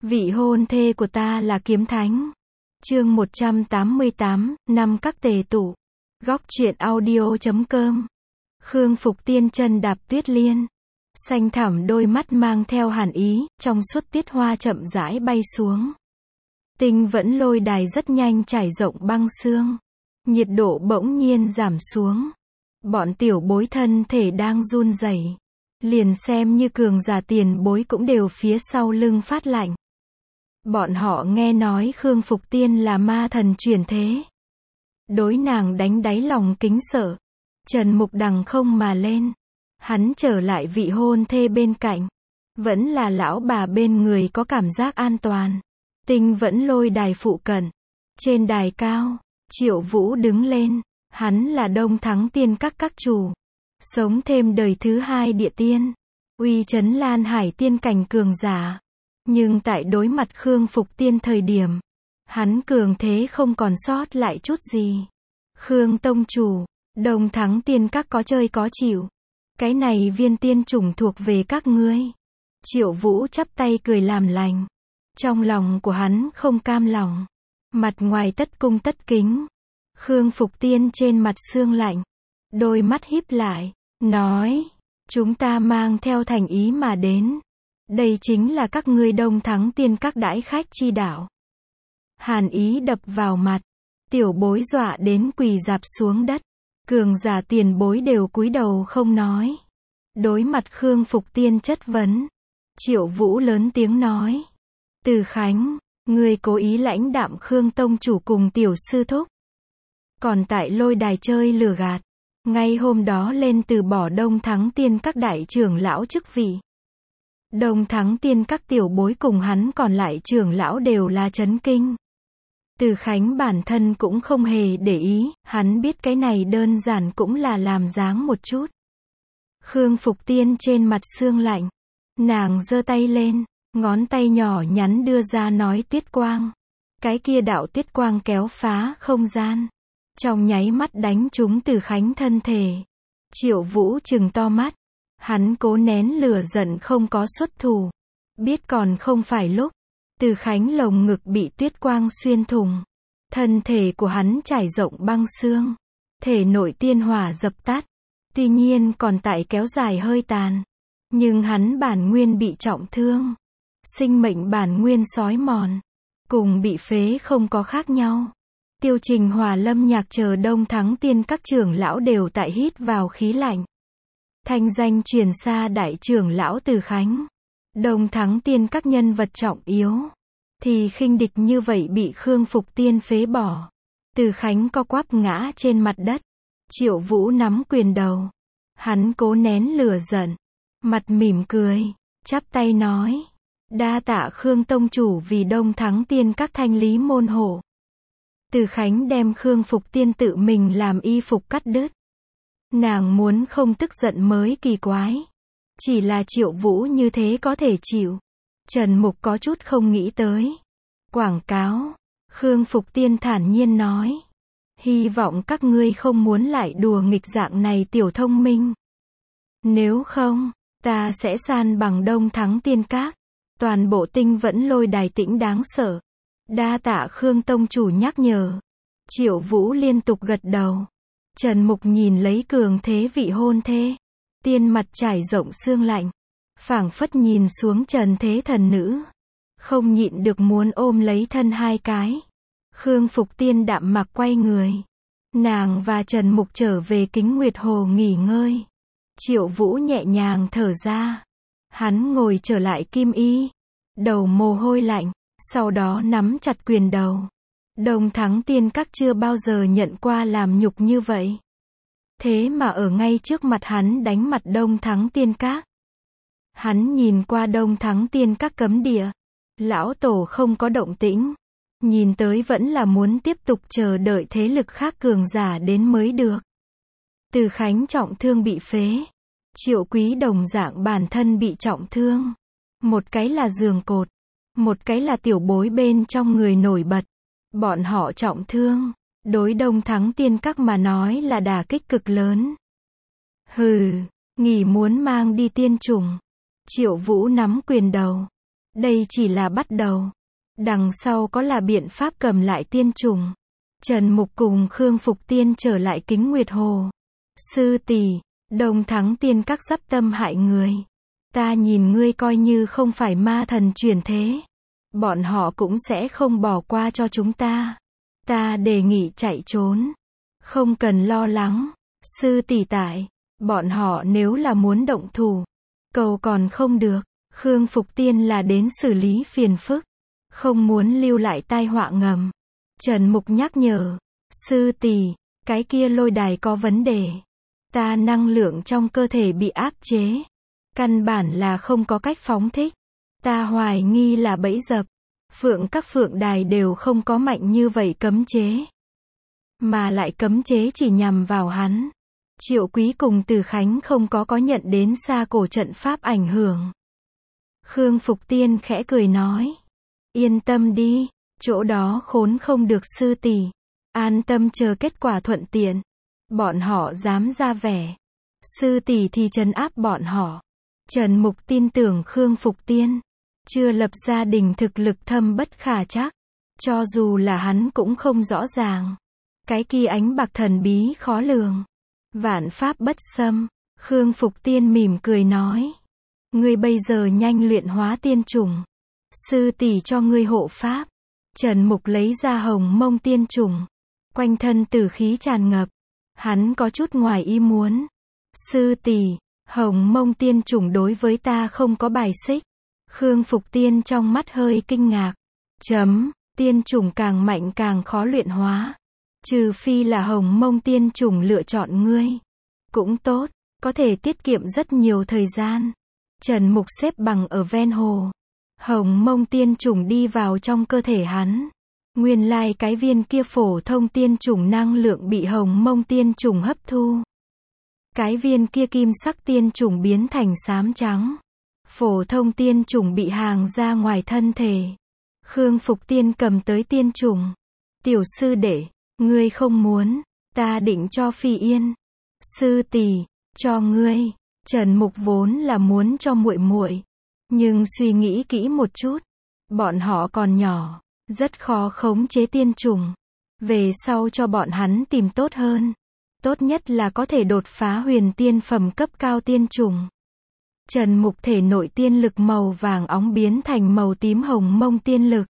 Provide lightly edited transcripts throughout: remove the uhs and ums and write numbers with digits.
Vị hôn thê của ta là kiếm thánh. Chương 188, năm các tề tụ. Góc truyện audio.com. Khương Phục Tiên chân đạp tuyết liên. Xanh thẳm đôi mắt mang theo hàn ý, trong suốt tiết hoa chậm rãi bay xuống. Tinh vẫn lôi đài rất nhanh trải rộng băng sương. Nhiệt độ bỗng nhiên giảm xuống. Bọn tiểu bối thân thể đang run rẩy. Liền xem như cường giả tiền bối cũng đều phía sau lưng phát lạnh. Bọn họ nghe nói Khương Phục Tiên là ma thần chuyển thế. Đối nàng đánh đáy lòng kính sợ. Trần Mục đằng không mà lên. Hắn trở lại vị hôn thê bên cạnh. Vẫn là lão bà bên người có cảm giác an toàn. Tinh vẫn lôi đài phụ cận. Trên đài cao, Triệu Vũ đứng lên. Hắn là Đông Thắng Tiên các chủ. Sống thêm đời thứ hai địa tiên. Uy chấn Lan Hải tiên cảnh cường giả. Nhưng tại đối mặt Khương Phục Tiên thời điểm, hắn cường thế không còn sót lại chút gì. Khương tông chủ, Đông Thắng Tiên các có chơi có chịu. Cái này viên tiên chủng thuộc về các ngươi. Triệu Vũ chắp tay cười làm lành. Trong lòng của hắn không cam lòng. Mặt ngoài tất cung tất kính. Khương Phục Tiên trên mặt sương lạnh. Đôi mắt híp lại, nói, chúng ta mang theo thành ý mà đến. Đây chính là các ngươi Đông Thắng Tiên các đãi khách chi đạo. Hàn ý đập vào mặt. Tiểu bối dọa đến quỳ rạp xuống đất. Cường giả tiền bối đều cúi đầu không nói. Đối mặt Khương Phục Tiên chất vấn. Triệu Vũ lớn tiếng nói. Từ Khánh, ngươi cố ý lãnh đạm Khương tông chủ cùng tiểu sư thúc. Còn tại lôi đài chơi lừa gạt. Ngay hôm đó lên từ bỏ Đông Thắng Tiên các đại trưởng lão chức vị. Đông Thắng Tiên các tiểu bối cùng hắn còn lại trưởng lão đều là chấn kinh. Từ Khánh bản thân cũng không hề để ý, hắn biết cái này đơn giản cũng là làm dáng một chút. Khương Phục Tiên trên mặt sương lạnh. Nàng giơ tay lên, ngón tay nhỏ nhắn đưa ra nói tuyết quang. Cái kia đạo tuyết quang kéo phá không gian. Trong nháy mắt đánh trúng Từ Khánh thân thể. Triệu Vũ trừng to mắt. Hắn cố nén lửa giận không có xuất thủ. Biết còn không phải lúc. Từ Khánh lồng ngực bị tuyết quang xuyên thủng. Thân thể của hắn trải rộng băng xương. Thể nội tiên hỏa dập tắt. Tuy nhiên còn tại kéo dài hơi tàn. Nhưng hắn bản nguyên bị trọng thương. Sinh mệnh bản nguyên xói mòn. Cùng bị phế không có khác nhau. Tiêu Trình Hòa Lâm Nhạc chờ Đông Thắng Tiên các trưởng lão đều tại hít vào khí lạnh. Thanh danh truyền xa đại trưởng lão Từ Khánh. Đông Thắng Tiên các nhân vật trọng yếu. Thì khinh địch như vậy bị Khương Phục Tiên phế bỏ. Từ Khánh co quắp ngã trên mặt đất. Triệu Vũ nắm quyền đầu. Hắn cố nén lửa giận. Mặt mỉm cười. Chắp tay nói. Đa tạ Khương tông chủ vì Đông Thắng Tiên các thanh lý môn hộ. Từ Khánh đem Khương Phục Tiên tự mình làm y phục cắt đứt. Nàng muốn không tức giận mới kỳ quái. Chỉ là Triệu Vũ như thế có thể chịu. Trần Mục có chút không nghĩ tới. Quảng cáo. Khương Phục Tiên thản nhiên nói. Hy vọng các ngươi không muốn lại đùa nghịch dạng này tiểu thông minh. Nếu không, ta sẽ san bằng Đông Thắng Tiên các. Toàn bộ tinh vẫn lôi đài tĩnh đáng sợ. Đa tạ Khương tông chủ nhắc nhở. Triệu Vũ liên tục gật đầu. Trần Mục nhìn lấy cường thế vị hôn thê. Tiên mặt trải rộng sương lạnh. Phảng phất nhìn xuống trần thế thần nữ. Không nhịn được muốn ôm lấy thân hai cái. Khương Phục Tiên đạm mạc quay người. Nàng và Trần Mục trở về Kính Nguyệt Hồ nghỉ ngơi. Triệu Vũ nhẹ nhàng thở ra. Hắn ngồi trở lại kim y. Đầu mồ hôi lạnh. Sau đó nắm chặt quyền đầu. Đông Thắng Tiên các chưa bao giờ nhận qua làm nhục như vậy. Thế mà ở ngay trước mặt hắn đánh mặt Đông Thắng Tiên các. Hắn nhìn qua Đông Thắng Tiên các cấm địa. Lão tổ không có động tĩnh. Nhìn tới vẫn là muốn tiếp tục chờ đợi thế lực khác cường giả đến mới được. Từ Khánh trọng thương bị phế. Triệu Quý đồng dạng bản thân bị trọng thương. Một cái là giường cột. Một cái là tiểu bối bên trong người nổi bật. Bọn họ trọng thương. Đối Đông Thắng Tiên các mà nói là đả kích cực lớn. Hừ, nghỉ muốn mang đi tiên chủng. Triệu Vũ nắm quyền đầu. Đây chỉ là bắt đầu. Đằng sau có là biện pháp cầm lại tiên trùng. Trần Mục cùng Khương Phục Tiên trở lại Kính Nguyệt Hồ. Sư tỷ, Đông Thắng Tiên Các sắp tâm hại người. Ta nhìn ngươi coi như không phải ma thần chuyển thế. Bọn họ cũng sẽ không bỏ qua cho chúng ta. Ta đề nghị chạy trốn. Không cần lo lắng. Sư tỷ tại. Bọn họ nếu là muốn động thủ. Cầu còn không được. Khương Phục Tiên là đến xử lý phiền phức. Không muốn lưu lại tai họa ngầm. Trần Mục nhắc nhở. Sư tỷ, cái kia lôi đài có vấn đề. Ta năng lượng trong cơ thể bị áp chế. Căn bản là không có cách phóng thích. Ta hoài nghi là bẫy dập. Các phượng đài đều không có mạnh như vậy cấm chế. Mà lại cấm chế chỉ nhằm vào hắn. Triệu Quý cùng Từ Khánh không có nhận đến xa cổ trận pháp ảnh hưởng. Khương Phục Tiên khẽ cười nói. Yên tâm đi, chỗ đó khốn không được sư tỷ. An tâm chờ kết quả thuận tiện. Bọn họ dám ra vẻ. Sư tỷ thì trấn áp bọn họ. Trần Mục tin tưởng Khương Phục Tiên. Chưa lập gia đình thực lực thâm bất khả trắc. Cho dù là hắn cũng không rõ ràng. Cái kia ánh bạc thần bí khó lường. Vạn pháp bất xâm. Khương Phục Tiên mỉm cười nói. Ngươi bây giờ nhanh luyện hóa tiên trùng. Sư tỷ cho ngươi hộ pháp. Trần Mục lấy ra hồng mông tiên trùng. Quanh thân tử khí tràn ngập. Hắn có chút ngoài ý muốn. Sư tỷ, hồng mông tiên trùng đối với ta không có bài xích. Khương Phục Tiên trong mắt hơi kinh ngạc. Tiên trùng càng mạnh càng khó luyện hóa. Trừ phi là hồng mông tiên trùng lựa chọn ngươi. Cũng tốt, có thể tiết kiệm rất nhiều thời gian. Trần Mục xếp bằng ở ven hồ. Hồng mông tiên trùng đi vào trong cơ thể hắn. Nguyên lai cái viên kia phổ thông tiên trùng năng lượng bị hồng mông tiên trùng hấp thu. Cái viên kia kim sắc tiên trùng biến thành xám trắng. Phổ thông tiên trùng bị hàng ra ngoài thân thể. Khương Phục Tiên cầm tới tiên trùng. Tiểu sư đệ, ngươi không muốn, ta định cho Phi Yên. Sư tỷ, cho ngươi. Trần Mục vốn là muốn cho muội muội, nhưng suy nghĩ kỹ một chút, bọn họ còn nhỏ, rất khó khống chế tiên trùng. Về sau cho bọn hắn tìm tốt hơn. Tốt nhất là có thể đột phá huyền tiên phẩm cấp cao tiên trùng. Trần Mục thể nội tiên lực màu vàng óng biến thành màu tím hồng mông tiên lực.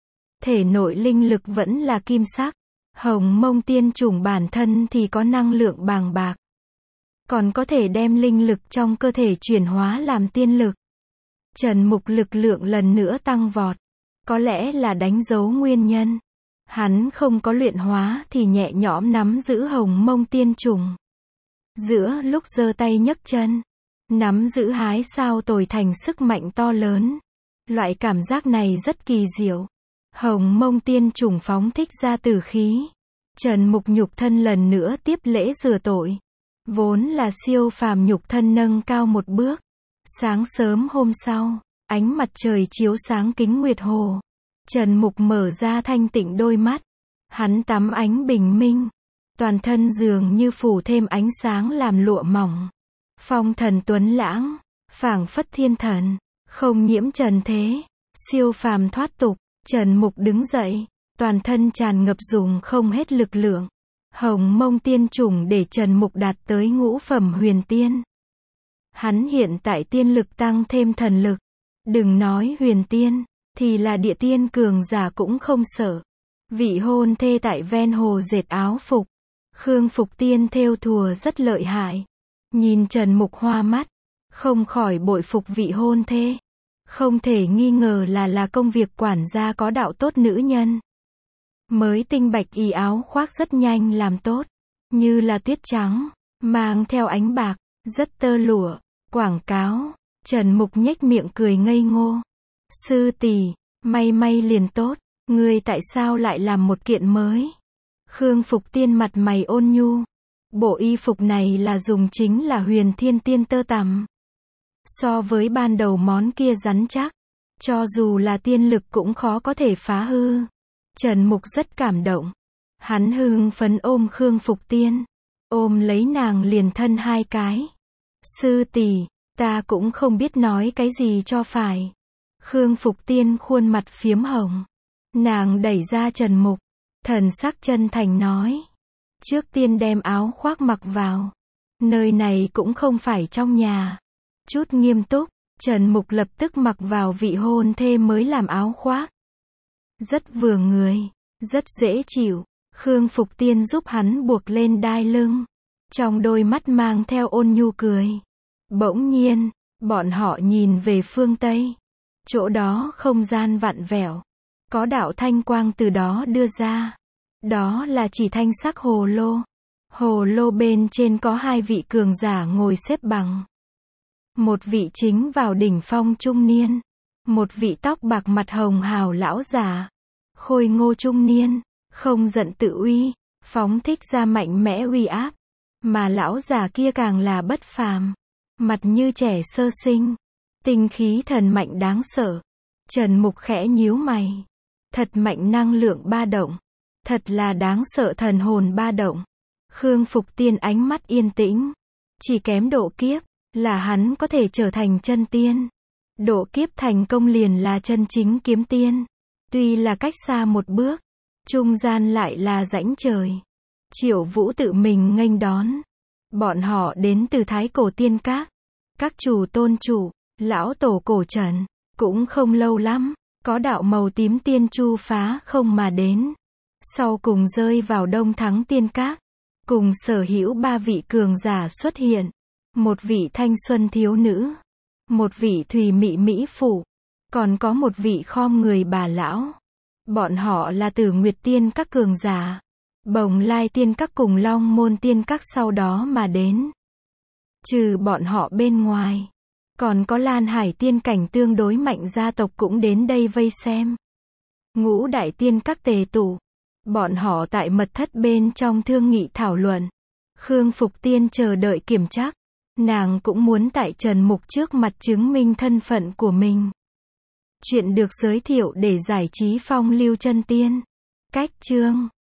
Thể nội linh lực vẫn là kim sắc. Hồng mông tiên trùng bản thân thì có năng lượng bàng bạc. Còn có thể đem linh lực trong cơ thể chuyển hóa làm tiên lực. Trần Mục lực lượng lần nữa tăng vọt. Có lẽ là đánh dấu nguyên nhân. Hắn không có luyện hóa thì nhẹ nhõm nắm giữ hồng mông tiên trùng. Giữa lúc giơ tay nhấc chân, nắm giữ hái sao tồi thành sức mạnh to lớn. Loại cảm giác này rất kỳ diệu. Hồng mông tiên trùng phóng thích ra tử khí. Trần Mục nhục thân lần nữa tiếp lễ rửa tội. Vốn là siêu phàm nhục thân nâng cao một bước. Sáng sớm hôm sau, ánh mặt trời chiếu sáng Kính Nguyệt Hồ. Trần Mục mở ra thanh tịnh đôi mắt. Hắn tắm ánh bình minh. Toàn thân dường như phủ thêm ánh sáng làm lụa mỏng. Phong thần tuấn lãng, phảng phất thiên thần, không nhiễm trần thế, siêu phàm thoát tục. Trần Mục đứng dậy, toàn thân tràn ngập dùng không hết lực lượng. Hồng mông tiên trùng để Trần Mục đạt tới ngũ phẩm huyền tiên. Hắn hiện tại tiên lực tăng thêm thần lực. Đừng nói huyền tiên, thì là địa tiên cường giả cũng không sợ. Vị hôn thê tại ven hồ dệt áo phục. Khương Phục Tiên thêu thùa rất lợi hại. Nhìn Trần Mục hoa mắt, không khỏi bội phục vị hôn thê. Không thể nghi ngờ là công việc quản gia có đạo tốt nữ nhân. Mới tinh bạch y áo khoác rất nhanh làm tốt, như là tuyết trắng, mang theo ánh bạc, rất tơ lụa. Quảng cáo. Trần Mục nhếch miệng cười ngây ngô. Sư tỷ, may liền tốt, ngươi tại sao lại làm một kiện mới? Khương Phục Tiên mặt mày ôn nhu. Bộ y phục này là dùng chính là huyền thiên tiên tơ tằm. So với ban đầu món kia rắn chắc, cho dù là tiên lực cũng khó có thể phá hư. Trần Mục rất cảm động. Hắn hưng phấn ôm Khương Phục Tiên. Ôm lấy nàng liền thân hai cái. Sư tỷ, ta cũng không biết nói cái gì cho phải. Khương Phục Tiên khuôn mặt phiếm hồng. Nàng đẩy ra Trần Mục, thần sắc chân thành nói. Trước tiên đem áo khoác mặc vào. Nơi này cũng không phải trong nhà. Chút nghiêm túc, Trần Mục lập tức mặc vào vị hôn thê mới làm áo khoác. Rất vừa người, rất dễ chịu. Khương Phục Tiên giúp hắn buộc lên đai lưng. Trong đôi mắt mang theo ôn nhu cười. Bỗng nhiên, bọn họ nhìn về phương Tây. Chỗ đó không gian vặn vẹo. Có đạo thanh quang từ đó đưa ra. Đó là chỉ thanh sắc hồ lô. Hồ lô bên trên có hai vị cường giả ngồi xếp bằng. Một vị chính vào đỉnh phong trung niên. Một vị tóc bạc mặt hồng hào lão già. Khôi ngô trung niên, không giận tự uy, phóng thích ra mạnh mẽ uy áp. Mà lão già kia càng là bất phàm. Mặt như trẻ sơ sinh. Tinh khí thần mạnh đáng sợ. Trần Mục khẽ nhíu mày. Thật mạnh năng lượng ba động. Thật là đáng sợ thần hồn ba động. Khương Phục Tiên ánh mắt yên tĩnh. Chỉ kém độ kiếp, là hắn có thể trở thành chân tiên. Độ kiếp thành công liền là chân chính kiếm tiên. Tuy là cách xa một bước, trung gian lại là rãnh trời. Triệu Vũ tự mình nghênh đón. Bọn họ đến từ Thái Cổ Tiên Các. Các chủ tôn chủ, lão tổ cổ Trần, cũng không lâu lắm, có đạo màu tím tiên chu phá không mà đến. Sau cùng rơi vào Đông Thắng Tiên Các. Cùng sở hữu ba vị cường giả xuất hiện. Một vị thanh xuân thiếu nữ. Một vị thùy mị mỹ phụ. Còn có một vị khom người bà lão. Bọn họ là Tử Nguyệt Tiên Các cường giả. Bồng Lai Tiên Các cùng Long Môn Tiên Các sau đó mà đến. Trừ bọn họ bên ngoài, còn có Lan Hải Tiên cảnh tương đối mạnh gia tộc cũng đến đây vây xem. Ngũ Đại Tiên Các tề tụ. Bọn họ tại mật thất bên trong thương nghị thảo luận. Khương Phục Tiên chờ đợi kiểm trắc. Nàng cũng muốn tại Trần Mục trước mặt chứng minh thân phận của mình. Chuyện được giới thiệu để giải trí phong lưu chân tiên. Cách chương